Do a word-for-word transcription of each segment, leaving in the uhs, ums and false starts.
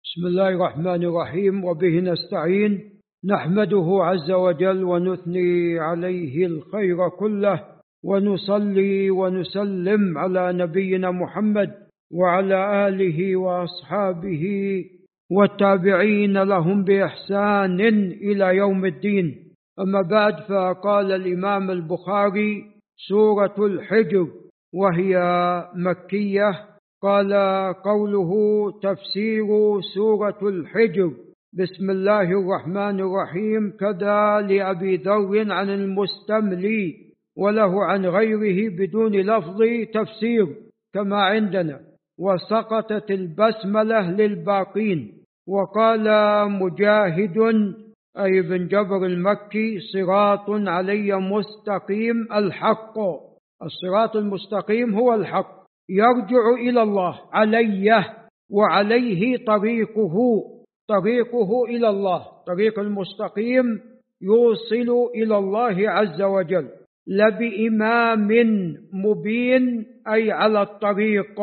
بسم الله الرحمن الرحيم، وبه نستعين. نحمده عز وجل ونثني عليه الخير كله، ونصلي ونسلم على نبينا محمد وعلى آله وأصحابه والتابعين لهم بإحسان إلى يوم الدين. أما بعد، فقال الإمام البخاري: سورة الحجر وهي مكية. قال قوله: تفسير سورة الحجر. بسم الله الرحمن الرحيم. كذا لأبي ذر عن المستملي، وله عن غيره بدون لفظ تفسير كما عندنا، وسقطت البسملة للباقين. وقال مجاهد أي بن جبر المكي: صراط علي مستقيم الحق. الصراط المستقيم هو الحق، يرجع إلى الله، عليه وعليه طريقه، طريقه إلى الله، طريق المستقيم يوصل إلى الله عز وجل. لبإمام مبين أي على الطريق،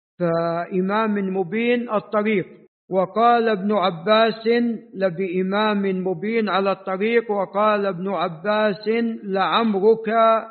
فإمام مبين الطريق. وقال ابن عباس: لبإمام مبين على الطريق. وقال ابن عباس: لعمرك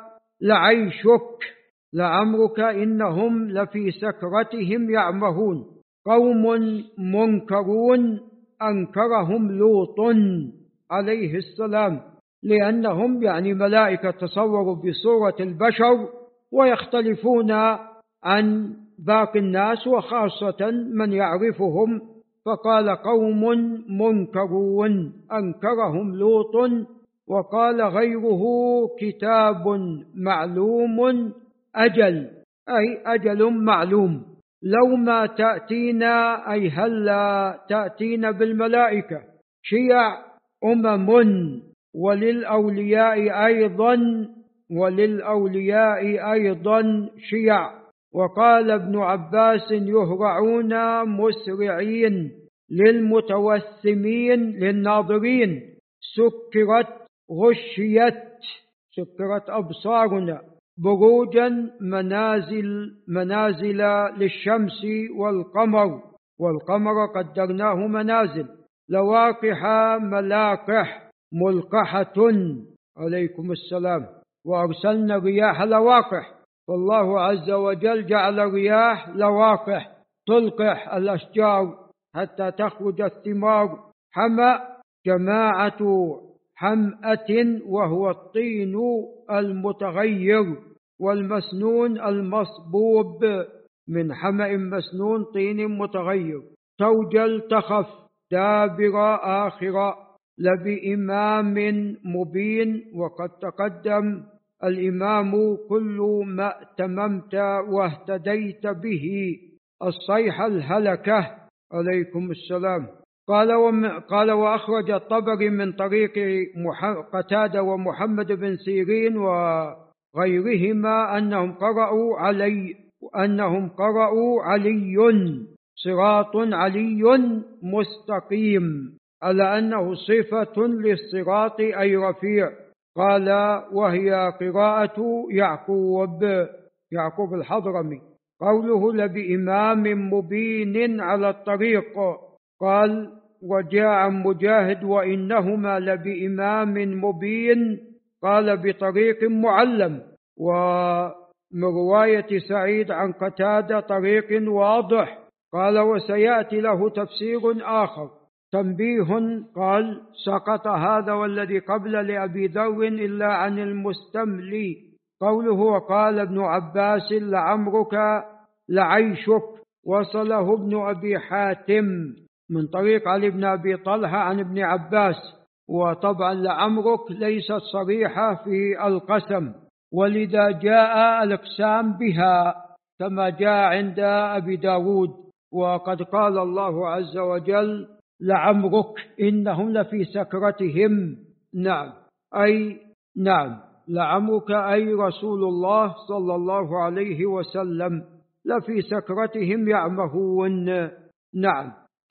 لعيشك لعمرك إنهم لفي سكرتهم يعمهون. قوم منكرون أنكرهم لوط عليه السلام، لأنهم يعني ملائكة تصوروا بصورة البشر ويختلفون عن باقي الناس، وخاصة من يعرفهم. فقال: قوم منكرون أنكرهم لوط. وقال غيره: كتاب معلوم أجل أي أجل معلوم. لو ما تأتينا أي هلا تأتينا بالملائكة. شيع أمم، وللأولياء أيضا وللأولياء أيضا شيع. وقال ابن عباس: يهرعون مسرعين للمتوسمين للناظرين. سكرت غشيت سكرت أبصارنا. بروجا منازل منازل للشمس والقمر، والقمر قدرناه منازل. لواقح ملاقح ملقحة عليكم السلام. وأرسلنا الرياح لواقح، فالله عز وجل جعل الرياح لواقح تلقح الأشجار حتى تخرج الثمار. حمأ جماعة حمأة وهو الطين المتغير، والمسنون المصبوب، من حمأ مسنون طين متغير. توجل تخف دابر آخرة. لبإمام مبين. وقد تقدم الإمام كل ما اتممت واهتديت به، الصيحة الهلكة عليكم السلام. قال قال وأخرج الطبري من طريق قتادة ومحمد بن سيرين وغيرهما أنهم قرأوا علي أنهم قرأوا علي صراط علي مستقيم، على أنه صفة للصراط أي رفيع. قال وهي قراءة يعقوب يعقوب الحضرمي. قوله: لبإمام مبين على الطريق. قال وجاء مجاهد: وإنهما لبإمام مبين. قال بطريق معلم. ومن رواية سعيد عن قتادة طريق واضح. قال وسيأتي له تفسير آخر. تنبيه. قال سقط هذا والذي قبل لأبي ذر إلا عن المستملي. قوله: وقال ابن عباس: لعمرك لعيشك. وصله ابن أبي حاتم من طريق علي بن أبي طلحة عن ابن عباس. وطبعا لعمرك ليست صريحة في القسم، ولذا جاء الإقسام بها كما جاء عند أبي داود. وقد قال الله عز وجل: لعمرك إنهم لفي سكرتهم. نعم أي نعم لعمرك أي رسول الله صلى الله عليه وسلم لفي سكرتهم يعمهون. نعم،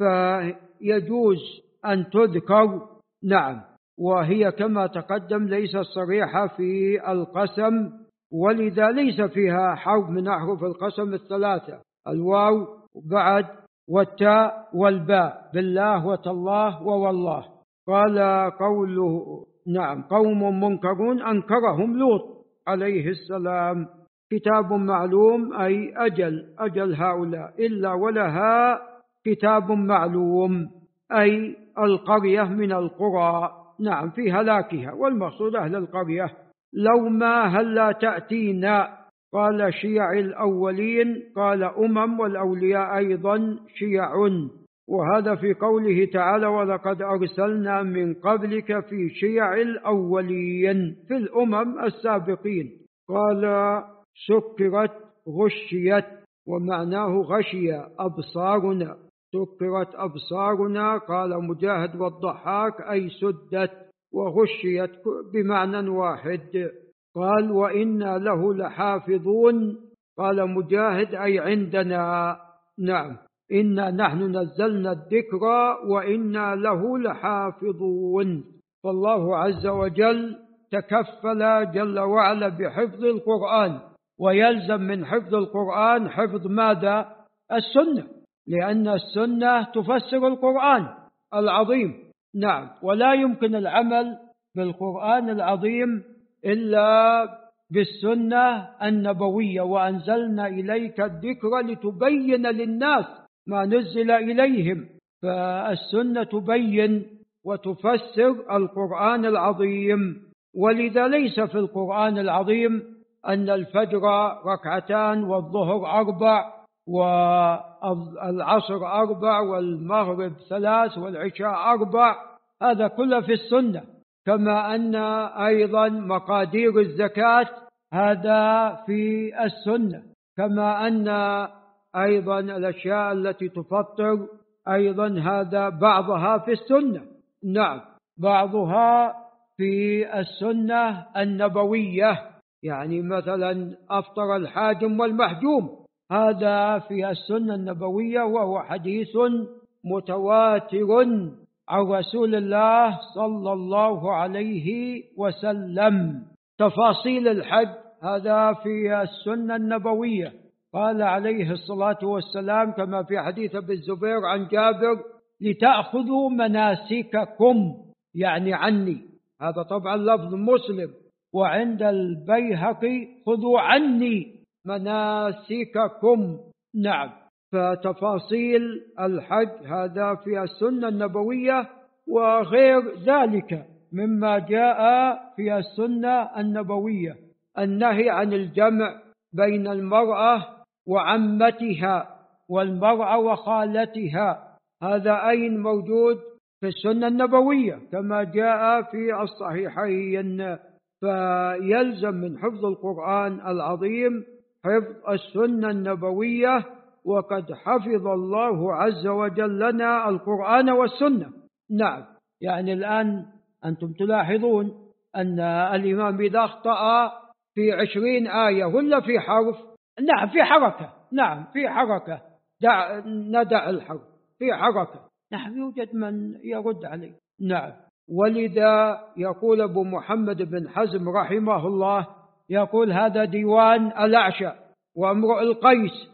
فيجوز أن تذكر. نعم، وهي كما تقدم ليست صريحة في القسم، ولذا ليس فيها حرف من أحرف القسم الثلاثة: الواو بعد والتاء والباء بالله وتالله ووالله. قال قوله نعم قوم منكرون أنكرهم لوط عليه السلام. كتاب معلوم أي أجل أجل هؤلاء إلا ولها كتاب معلوم أي القرية من القرى نعم في هلاكها، والمقصود أهل القرية. لو ما هلا تأتينا قال شيع الأولين، قال أمم والأولياء أيضا شيع، وهذا في قوله تعالى ولقد أرسلنا من قبلك في شيع الأولين في الأمم السابقين. قال سكرت غشيت ومعناه غشي أبصارنا، سكرت أبصارنا. قال مجاهد والضحاك أي سدت، وغشيت بمعنى واحد. قال وإنا له لحافظون، قال مجاهد أي عندنا نعم إنا نحن نزلنا الذكر وإنا له لحافظون. فالله عز وجل تكفل جل وعلا بحفظ القرآن، ويلزم من حفظ القرآن حفظ ماذا؟ السنة، لأن السنة تفسر القرآن العظيم نعم. ولا يمكن العمل بالقرآن العظيم إلا بالسنة النبوية. وأنزلنا إليك الذكر لتبين للناس ما نزل إليهم، فالسنة تبين وتفسر القرآن العظيم. ولذا ليس في القرآن العظيم أن الفجر ركعتان والظهر أربع والعصر أربع والمغرب ثلاث والعشاء أربع، هذا كله في السنة. كما أن أيضا مقادير الزكاة هذا في السنة، كما أن أيضا الأشياء التي تفطر أيضا هذا بعضها في السنة نعم، بعضها في السنة النبوية. يعني مثلا أفطر الحاجم والمحجوم، هذا في السنة النبوية، وهو حديث متواتر عن رسول الله صلى الله عليه وسلم. تفاصيل الحج هذا في السنة النبوية. قال عليه الصلاة والسلام كما في حديث ابن الزبير عن جابر لتأخذوا مناسككم، يعني عني، هذا طبعا لفظ مسلم. وعند البيهقي خذوا عني مناسككم نعم. فتفاصيل الحج هذا في السنة النبوية، وغير ذلك مما جاء في السنة النبوية. النهي عن الجمع بين المرأة وعمتها والمرأة وخالتها، هذا أين موجود؟ في السنة النبوية كما جاء في الصحيحين. فيلزم من حفظ القرآن العظيم حفظ السنة النبوية، وقد حفظ الله عز وجل لنا القرآن والسنة نعم. يعني الآن أنتم تلاحظون أن الإمام إذا أخطأ في عشرين آية ولا في حرف نعم في حركة نعم في حركة دع ندع الحرف في حركة نعم، يوجد من يرد عليه نعم. ولذا يقول أبو محمد بن حزم رحمه الله يقول هذا ديوان الأعشى وامرؤ القيس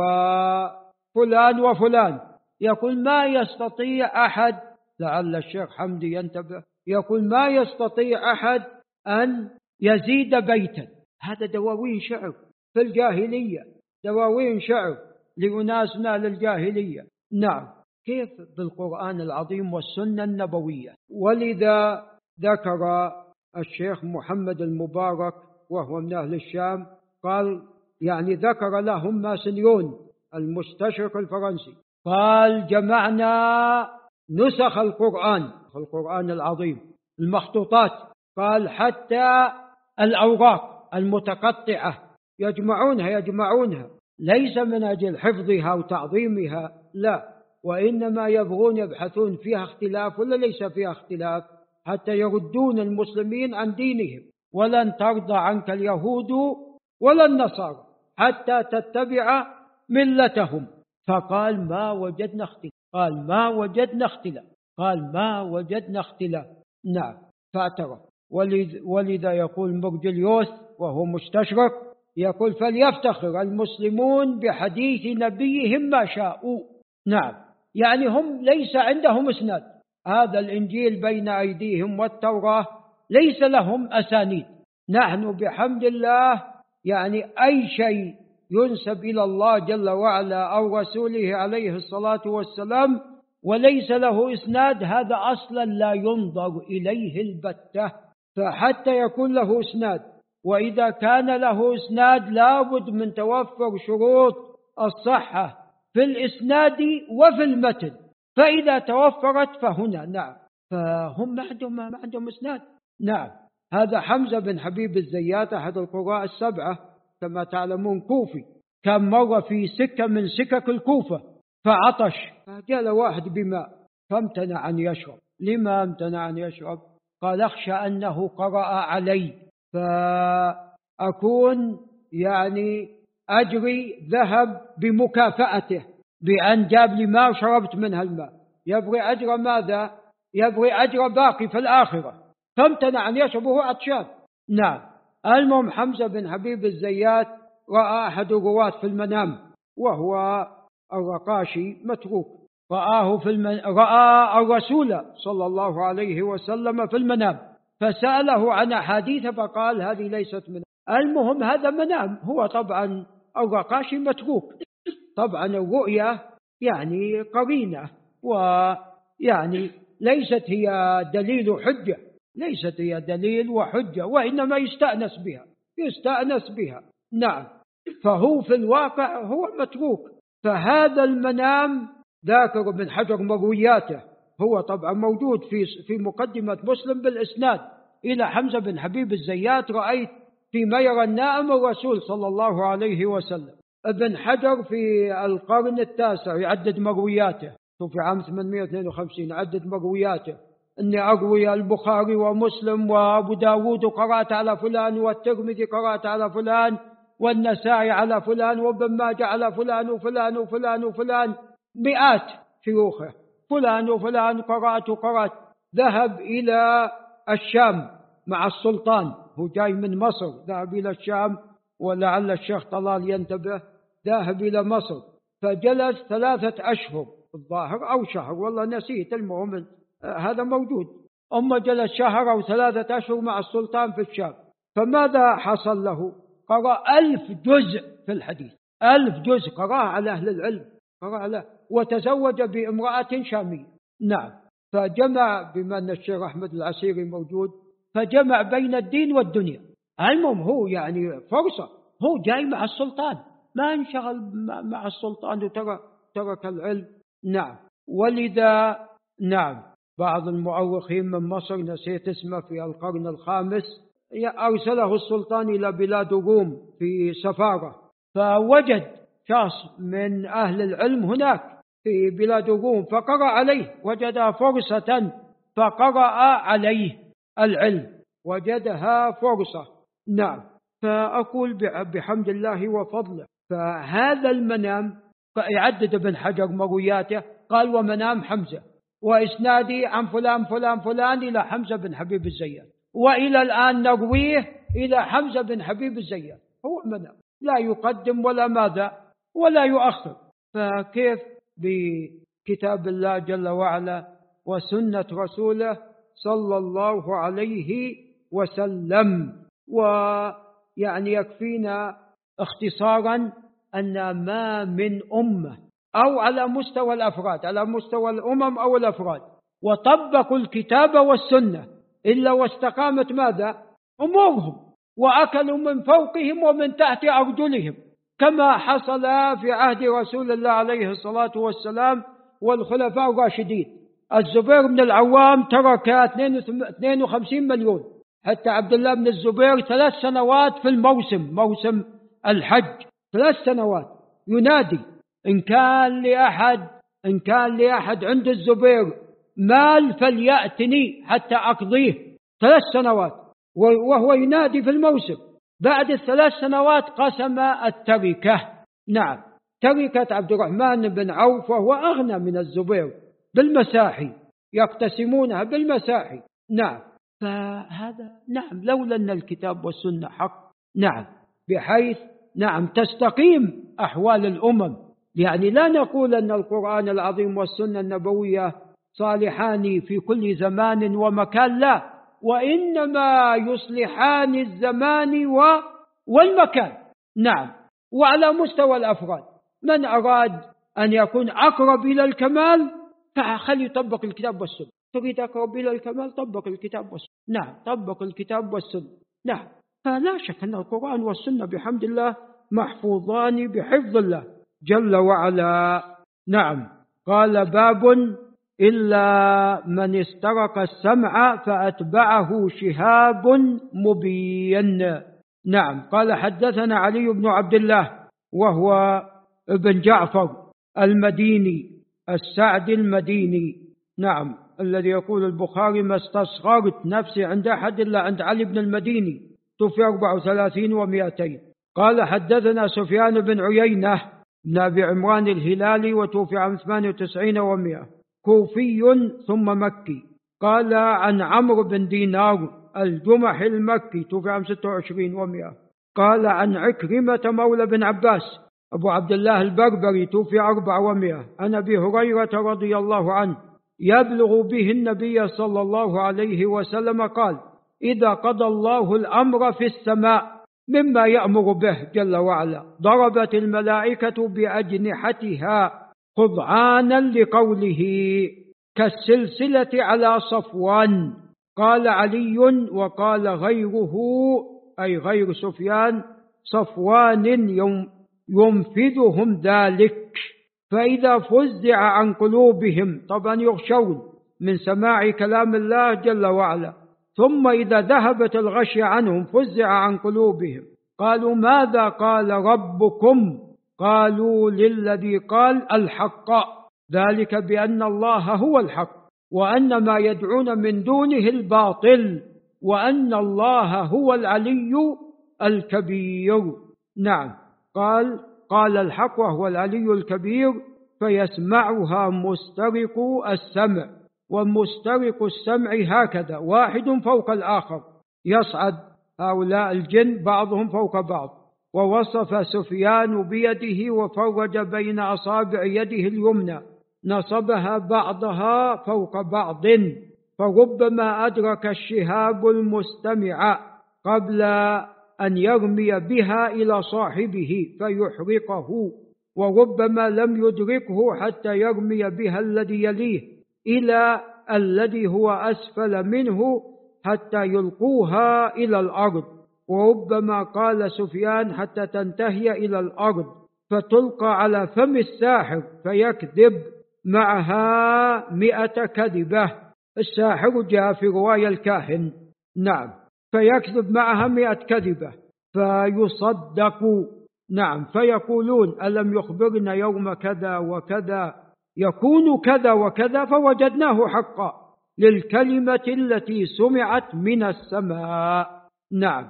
وفلان وفلان، يقول ما يستطيع أحد، لعل الشيخ حمدي ينتبه، يقول ما يستطيع أحد أن يزيد بيتا. هذا دواوين شعر في الجاهلية، دواوين شعر لأناسنا للجاهلية نعم. كيف بالقرآن العظيم والسنة النبوية؟ ولذا ذكر الشيخ محمد المبارك وهو من أهل الشام، قال يعني ذكر لهم ماسنيون المستشرق الفرنسي، قال جمعنا نسخ القرآن القرآن العظيم المخطوطات، قال حتى الأوراق المتقطعة يجمعونها يجمعونها ليس من أجل حفظها وتعظيمها لا، وإنما يبغون يبحثون فيها اختلاف ولا ليس فيها اختلاف، حتى يردون المسلمين عن دينهم. ولن ترضى عنك اليهود ولا النصارى حتى تتبع ملتهم. فقال ما وجدنا اختلاف، قال ما وجدنا اختلاف، قال ما وجدنا اختلاف نعم. فاعترف. ولذا يقول مرجليوس وهو مستشرق يقول فليفتخر المسلمون بحديث نبيهم ما شاءوا، نعم، يعني هم ليس عندهم إسناد. هذا الإنجيل بين أيديهم والتوراة ليس لهم أسانيد. نحن بحمد الله يعني أي شيء ينسب إلى الله جل وعلا أو رسوله عليه الصلاة والسلام وليس له إسناد، هذا أصلا لا ينظر إليه البتة، فحتى يكون له إسناد. وإذا كان له إسناد لابد من توفر شروط الصحة في الإسناد وفي المتن، فإذا توفرت فهنا نعم، فهم ما عندهم ما عندهم إسناد. نعم، هذا حمزة بن حبيب الزيات أحد القراء السبعة كما تعلمون، كوفي، كان مر في سكة من سكك الكوفة فعطش، فجاء واحد بماء فامتنع أن يشرب. لما امتنع أن يشرب؟ قال أخشى أنه قرأ علي فأكون يعني أجري ذهب بمكافأته بأن جاب لي ماء وشربت منها الماء، يبغي أجر ماذا؟ يبغي أجر باقي في الآخرة، فامتنع أن يشرب وهو عطشان. نعم، المهم حمزة بن حبيب الزيات رأى أحد الرواة في المنام وهو الرقاشي متروك، رآه في المن... رأى الرسول صلى الله عليه وسلم في المنام فسأله عن أحاديث فقال هذه ليست من. المهم هذا منام، هو طبعا الرقاشي متروك، طبعا الرؤيا يعني قرينة ويعني ليست هي دليل حجة، ليست هي دليل وحجة، وإنما يستأنس بها يستأنس بها. نعم، فهو في الواقع هو متروك. فهذا المنام ذاكر ابن حجر مروياته، هو طبعا موجود في في مقدمة مسلم بالإسناد إلى حمزة بن حبيب الزيات، رأيت فيما يرى النائم الرسول صلى الله عليه وسلم. ابن حجر في القرن التاسع يعدد مروياته، في عام ثمانمائة واثنين وخمسين يعدد مروياته، إني أروي البخاري ومسلم وأبو داود قرأت على فلان، والترمذي قرأت على فلان، والنسائي على فلان، وابن ماجه على فلان وفلان وفلان وفلان، مئات شيوخه، فلان وفلان قرأت وقرأت. ذهب إلى الشام مع السلطان، هو جاي من مصر، ذهب إلى الشام، ولعل الشيخ طلال ينتبه، ذهب إلى مصر فجلس ثلاثة أشهر الظاهر أو شهر، والله نسيت، المهم هذا موجود. أما جلس شهر أو ثلاثة أشهر مع السلطان في الشام، فماذا حصل له؟ قرأ ألف جزء في الحديث، ألف جزء قرأ على أهل العلم، قرأ على، وتزوج بامرأة شامية. نعم، فجمع، بما أن الشيخ أحمد العسيري موجود، فجمع بين الدين والدنيا. المهم هو يعني فرصة، هو جاي مع السلطان، ما انشغل مع السلطان وترك ترك العلم. نعم، ولذا نعم بعض المؤرخين من مصر، نسيت اسمه، في القرن الخامس أرسله السلطان إلى بلاد الروم في سفارة، فوجد شخص من أهل العلم هناك في بلاد الروم فقرأ عليه، وجدها فرصة فقرأ عليه العلم، وجدها فرصة. نعم، فأقول بحمد الله وفضله. فهذا المنام فيعدد ابن حجر مروياته، قال ومنام حمزة وإسنادي عن فلان فلان فلان إلى حمزة بن حبيب الزيات، وإلى الآن نرويه إلى حمزة بن حبيب الزيات، هو منام، لا يقدم ولا ماذا ولا يؤخر. فكيف بكتاب الله جل وعلا وسنة رسوله صلى الله عليه وسلم؟ ويعني يكفينا اختصارا أن ما من أمة أو على مستوى الأفراد، على مستوى الأمم أو الأفراد، وطبقوا الكتاب والسنة إلا واستقامت ماذا؟ أمورهم، وأكلوا من فوقهم ومن تحت أرجلهم، كما حصل في عهد رسول الله عليه الصلاة والسلام والخلفاء الراشدين. الزبير بن العوام ترك اثنين وخمسين مليون، حتى عبد الله بن الزبير ثلاث سنوات في الموسم، موسم الحج، ثلاث سنوات ينادي إن كان لأحد إن كان لأحد عند الزبير مال فليأتني حتى أقضيه، ثلاث سنوات وهو ينادي في الموسم. بعد الثلاث سنوات قسم التركة. نعم، تركة عبد الرحمن بن عوف وهو أغنى من الزبير بالمساحي، يقتسمونها بالمساحي. نعم، فهذا نعم لولا أن الكتاب والسنة حق، نعم بحيث نعم تستقيم أحوال الأمم يعني لا نقول أن القرآن العظيم والسنة النبوية صالحان في كل زمان ومكان، لا، وإنما يصلحان الزمان والمكان. نعم. وعلى مستوى الأفراد، من أراد أن يكون أقرب إلى الكمال فخلي يطبق الكتاب والسنة. تريد أقرب إلى الكمال، طبق الكتاب والسنة. نعم، طبق الكتاب والسنة. نعم. فلا شك أن القرآن والسنة بحمد الله محفوظان بحفظ الله جل وعلا. نعم. قال: باب إلا من استرق السمع فأتبعه شهاب مبين. نعم. قال: حدثنا علي بن عبد الله وهو ابن جعفر المديني السعدي المديني، نعم، الذي يقول البخاري: ما استصغرت نفسي عند أحد إلا عند علي بن المديني، توفي أربع وثلاثين ومئتين. قال: حدثنا سفيان بن عيينة بن أبي عمران الهلالي وتوفي عام ثمانية وتسعين ومئة، كوفي ثم مكي. قال: عن عمرو بن دينار الجمحي المكي، توفي عام ستة وعشرين ومئة. قال: عن عكرمة مولى بن عباس أبو عبد الله البربري، توفي أربع ومئة، عن أبي هريرة رضي الله عنه يبلغ به النبي صلى الله عليه وسلم قال: إذا قضى الله الأمر في السماء مما يأمر به جل وعلا ضربت الملائكة بأجنحتها خضعانا لقوله كالسلسلة على صفوان. قال علي: وقال غيره أي غير سفيان صفوان ينفذهم ذلك، فإذا فزع عن قلوبهم، طبعا يغشون من سماع كلام الله جل وعلا، ثم إذا ذهبت الغشي عنهم فزع عن قلوبهم، قالوا: ماذا قال ربكم؟ قالوا: للذي قال الحق، ذلك بأن الله هو الحق وأن ما يدعون من دونه الباطل وأن الله هو العلي الكبير. نعم. قال: قال الحق وهو العلي الكبير، فيسمعها مسترق السمع. ومسترق السمع هكذا واحد فوق الآخر، يصعد هؤلاء الجن بعضهم فوق بعض. ووصف سفيان بيده وفرج بين أصابع يده اليمنى، نصبها بعضها فوق بعض، فربما أدرك الشهاب المستمع قبل أن يرمي بها إلى صاحبه فيحرقه، وربما لم يدركه حتى يرمي بها الذي يليه إلى الذي هو أسفل منه حتى يلقوها إلى الأرض، وربما قال سفيان حتى تنتهي إلى الأرض فتلقى على فم الساحر فيكذب معها مئة كذبة. الساحر جاء في رواية الكاهن، نعم، فيكذب معها مئة كذبة فيصدق، نعم، فيقولون: ألم يخبرنا يوم كذا وكذا يكون كذا وكذا، فوجدناه حقا للكلمة التي سمعت من السماء. نعم.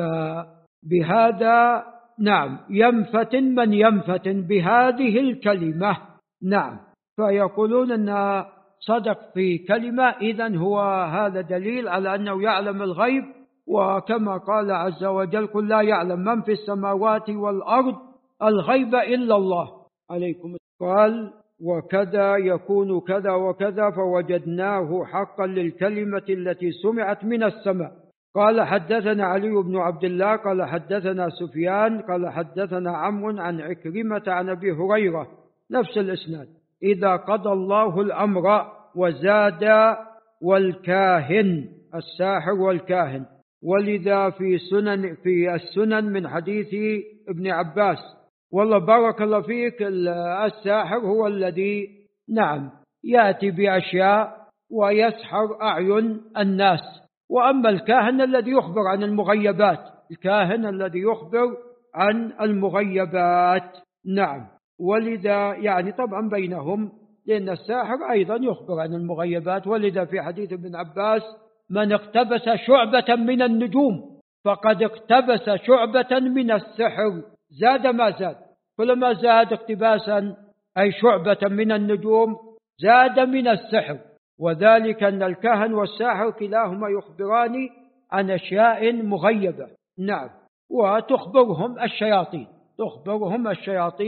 فبهذا نعم ينفتن من ينفتن بهذه الكلمة. نعم. فيقولون أن صدق في كلمة، إذن هو هذا دليل على أنه يعلم الغيب، وكما قال عز وجل: قل لا يعلم من في السماوات والأرض الغيب إلا الله. عليكم. قال: وكذا يكون كذا وكذا، فوجدناه حقا للكلمة التي سمعت من السماء. قال: حدثنا علي بن عبد الله قال: حدثنا سفيان قال: حدثنا عمرو عن عكرمة عن أبي هريرة، نفس الإسناد: إذا قضى الله الأمر. وزاد: والكاهن، الساحر والكاهن. ولذا في سنن في السنن من حديث ابن عباس. والله بارك الله فيك، الساحر هو الذي نعم يأتي بأشياء ويسحر أعين الناس، وأما الكاهن الذي يخبر عن المغيبات، الكاهن الذي يخبر عن المغيبات. نعم. ولذا يعني طبعا بينهم، لأن الساحر أيضا يخبر عن المغيبات. ولذا في حديث ابن عباس: من اقتبس شعبة من النجوم فقد اقتبس شعبة من السحر، زاد ما زاد، كلما زاد اقتباسا أي شعبة من النجوم زاد من السحر. وذلك أن الكهن والساحر كلاهما يخبران عن أشياء مغيبة. نعم. وتخبرهم الشياطين، تخبرهم الشياطين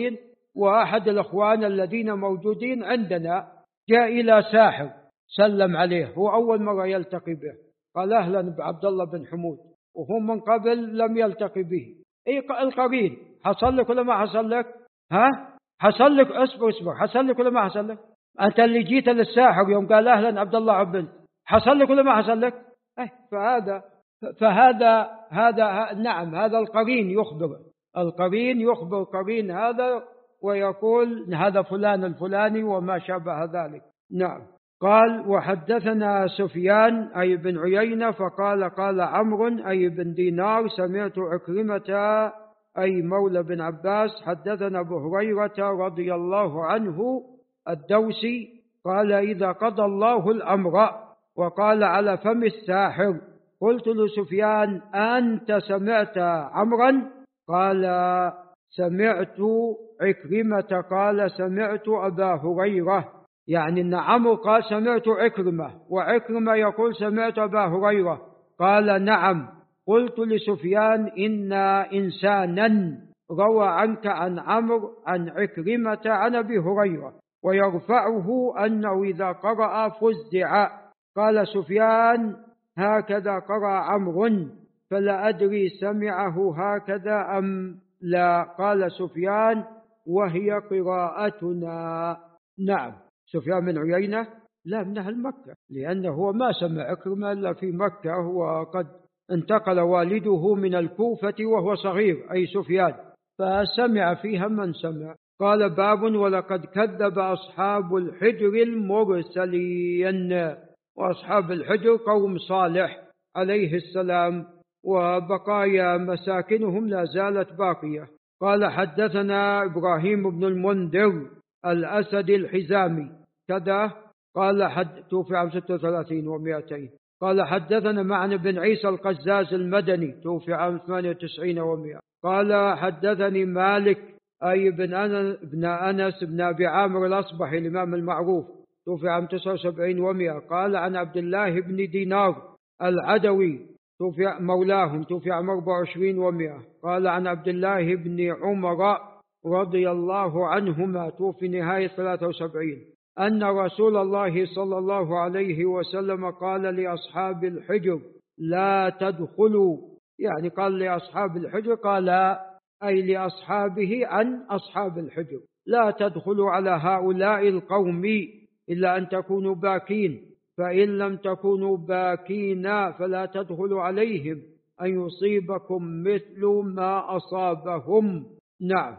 وأحد الأخوان الذين موجودين عندنا جاء إلى ساحر سلم عليه، هو أول مرة يلتقي به، قال أهلا بعبد الله بن حمود، وهو من قبل لم يلتقي به. أي القرين حصل لك ولا ما حصل لك؟ ها حصل لك؟ اصبر اصبر، حصل لك ولا ما حصل لك؟ أنت اللي جيت للساحر يوم قال أهلا عبد الله عبد، حصل لك ولا ما حصل لك؟ أي فهذا فهذا هذا نعم، هذا القرين يخبر، القرين يخبر قرين هذا ويقول هذا فلان الفلاني وما شابه ذلك. نعم. قال وحدثنا سفيان أي بن عيينة فقال قال عمرو أي بن دينار سمعت عكرمة أي مولى بن عباس حدثنا أبو هريرة رضي الله عنه الدوسي قال إذا قضى الله الأمر وقال على فم الساحر قلت لسفيان أنت سمعت عمرا؟ قال سمعت عكرمة قال سمعت أبا هريرة، يعني أن عمرو قال سمعت عكرمة وعكرمة يقول سمعت أبا هريرة. قال نعم. قلت لسفيان إن إنسانا روى عنك عن عمرو عن عكرمة عن أبي هريرة ويرفعه أنه إذا قرأ فزع. قال سفيان هكذا قرأ عمرو فلا أدري سمعه هكذا أم لا. قال سفيان وهي قراءتنا. نعم. سفيان بن عيينة لا من أهل مكة، لأنه هو ما سمع عكرمة إلا في مكة، وقد انتقل والده من الكوفة وهو صغير أي سفيان، فسمع فيها من سمع. قال باب ولقد كذب أصحاب الحجر المرسلين. وأصحاب الحجر قوم صالح عليه السلام، وبقايا مساكنهم لا زالت باقية. قال حدثنا إبراهيم بن المنذر الأسدي الحزامي كذا قال حد توفي عام ستة وثلاثين ومئتين. قال حدثنا معن بن عيسى القزاز المدني توفي عام ثمانية وتسعين ومئة. قال حدثني مالك أي بن أنس بن أنس بن أبي عامر الأصبحي الإمام المعروف توفي عام تسعة وسبعين ومئة. قال عن عبد الله بن دينار العدوي توفي مولاهم توفي عام أربعة وعشرين ومئة. قال عن عبد الله بن عمر رضي الله عنهما توفي نهاية ثلاثة وسبعين أن رسول الله صلى الله عليه وسلم قال لأصحاب الحجر لا تدخلوا، يعني قال لأصحاب الحجر قال أي لأصحابه عن أصحاب الحجر لا تدخلوا على هؤلاء القوم إلا أن تكونوا باكين، فإن لم تكونوا باكين فلا تدخلوا عليهم أن يصيبكم مثل ما أصابهم. نعم.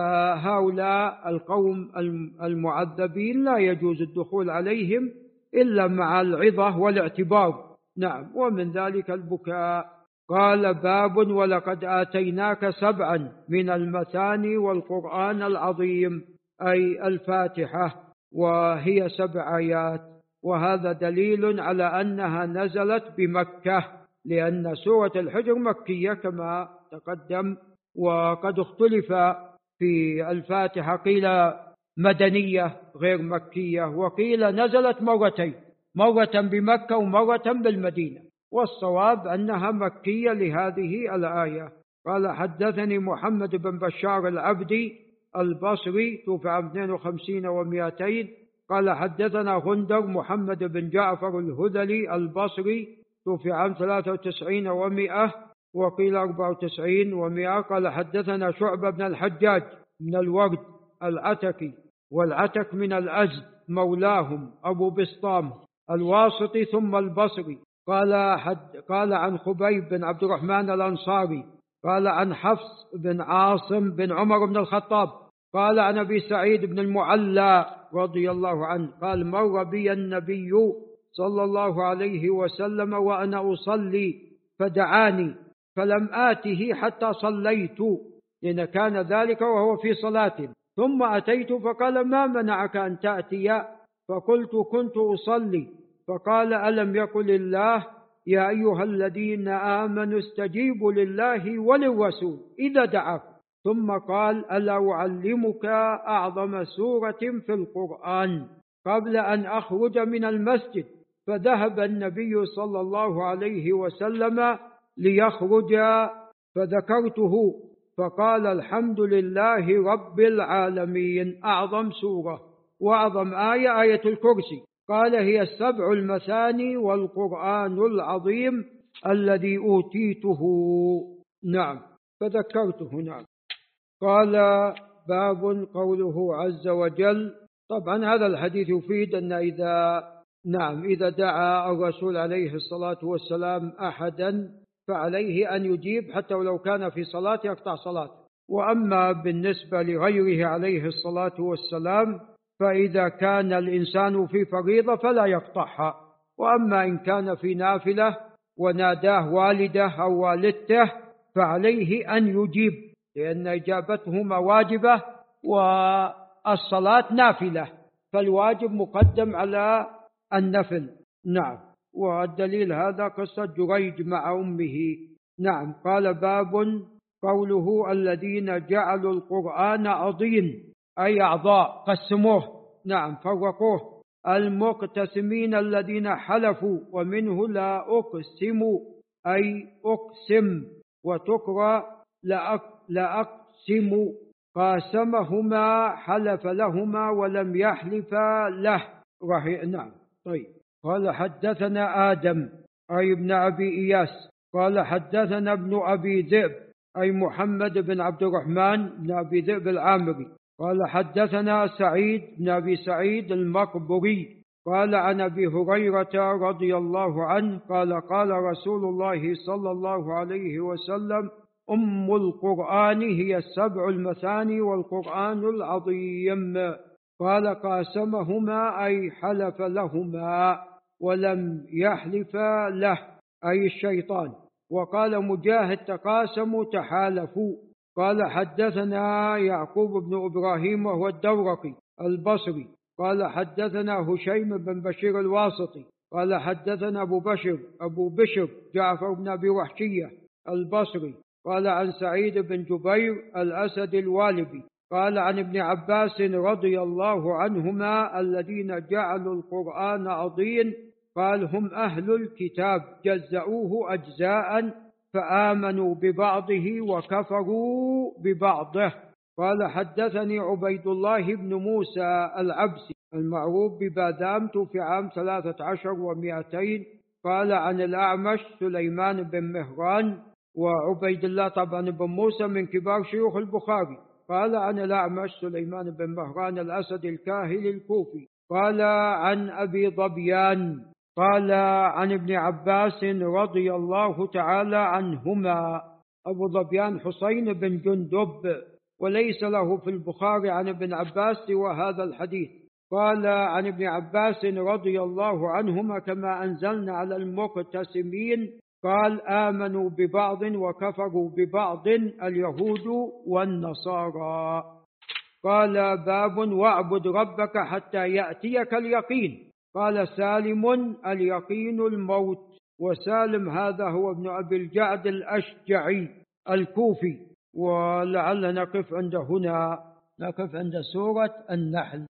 فهؤلاء القوم المعذبين لا يجوز الدخول عليهم إلا مع العظة والاعتبار. نعم. ومن ذلك البكاء. قال باب ولقد آتيناك سبعا من المثاني والقرآن العظيم أي الفاتحة، وهي سبع آيات، وهذا دليل على أنها نزلت بمكة لأن سورة الحجر مكية كما تقدم. وقد اختلف في الفاتحة، قيل مدنية غير مكية، وقيل نزلت مرتين، مرة بمكة ومرة بالمدينة، والصواب أنها مكية لهذه الآية. قال حدثني محمد بن بشار العبدي البصري توفي عام اثنين وخمسين ومئتين. قال حدثنا غندر محمد بن جعفر الهذلي البصري توفي عام ثلاثة وتسعين ومئة وقيل أربعة وتسعين ومئة. قال حدثنا شعبة بن الحجاج من الورد العتكي، والعتك من الأزد مولاهم أبو بسطام الواسطي ثم البصري. قال, حد قال عن خبيب بن عبد الرحمن الأنصاري قال عن حفص بن عاصم بن عمر بن الخطاب قال عن أبي سعيد بن المعلى رضي الله عنه قال مر بي النبي صلى الله عليه وسلم وأنا أصلي فدعاني فلم آته حتى صليت، لأن كان ذلك وهو في صلاة، ثم أتيت فقال ما منعك أن تأتي؟ فقلت كنت أصلي. فقال ألم يقل الله يا أيها الذين آمنوا استجيبوا لله وللرسول إذا دعاكم؟ ثم قال ألا أعلمك أعظم سورة في القرآن؟ قبل أن أخرج من المسجد فذهب النبي صلى الله عليه وسلم ليخرج فذكرته فقال الحمد لله رب العالمين. أعظم سورة وأعظم آية آية الكرسي. قال هي السبع المثاني والقرآن العظيم الذي أوتيته. نعم فذكرته. نعم. قال باب قوله عز وجل. طبعا هذا الحديث يفيد أن إذا نعم إذا دعا الرسول عليه الصلاة والسلام أحدا فعليه أن يجيب حتى ولو كان في صلاة يقطع صلاة. وأما بالنسبة لغيره عليه الصلاة والسلام فإذا كان الإنسان في فريضة فلا يقطعها. وأما إن كان في نافلة وناداه والده أو والدته فعليه أن يجيب، لأن إجابتهما واجبة والصلاة نافلة، فالواجب مقدم على النفل. نعم. والدليل هذا قصة جريج مع أمه. نعم. قال باب قوله الذين جعلوا القرآن عضين، أي أعضاء قسموه. نعم فرقوه. المقتسمين الذين حلفوا، ومنه لا أقسم أي أقسم، وتقرأ لأقسم. قاسمهما حلف لهما ولم يحلف له. نعم. طيب. قال حدثنا آدم أي ابن أبي إياس قال حدثنا ابن أبي ذئب أي محمد بن عبد الرحمن بن أبي ذئب العامري قال حدثنا سعيد بن أبي سعيد المقبري قال عن أبي هريرة رضي الله عنه قال قال رسول الله صلى الله عليه وسلم أم القرآن هي السبع المثاني والقرآن العظيم. قال قاسمهما أي حلف لهما ولم يحلف له أي الشيطان. وقال مجاهد تقاسموا تحالفوا. قال حدثنا يعقوب بن إبراهيم وهو الدورقي البصري قال حدثنا هشيم بن بشير الواسطي قال حدثنا أبو بشر أبو بشر جعفر بن أبي وحشية البصري قال عن سعيد بن جبير الأسد الوالبي قال عن ابن عباس رضي الله عنهما الذين جعلوا القرآن عضين قال هم أهل الكتاب جزأوه أجزاء فآمنوا ببعضه وكفروا ببعضه. قال حدثني عبيد الله بن موسى العبسي المعروف ببادام توفي عام ثلاثة عشر ومئتين قال عن الأعمش سليمان بن مهران، وعبيد الله طبعا بن موسى من كبار شيوخ البخاري. قال عن الأعمش سليمان بن مهران الأسد الكاهلي الكوفي قال عن أبي ظبيان قال عن ابن عباس رضي الله تعالى عنهما. أبو ظبيان حسين بن جندب، وليس له في البخاري عن ابن عباس سوى هذا الحديث. قال عن ابن عباس رضي الله عنهما كما أنزلنا على المقتسمين قال آمنوا ببعض وكفروا ببعض اليهود والنصارى. قال باب واعبد ربك حتى يأتيك اليقين. قال سالم اليقين الموت. وسالم هذا هو ابن أبي الجعد الأشجعي الكوفي. ولعل نقف عند هنا، نقف عند سورة النحل.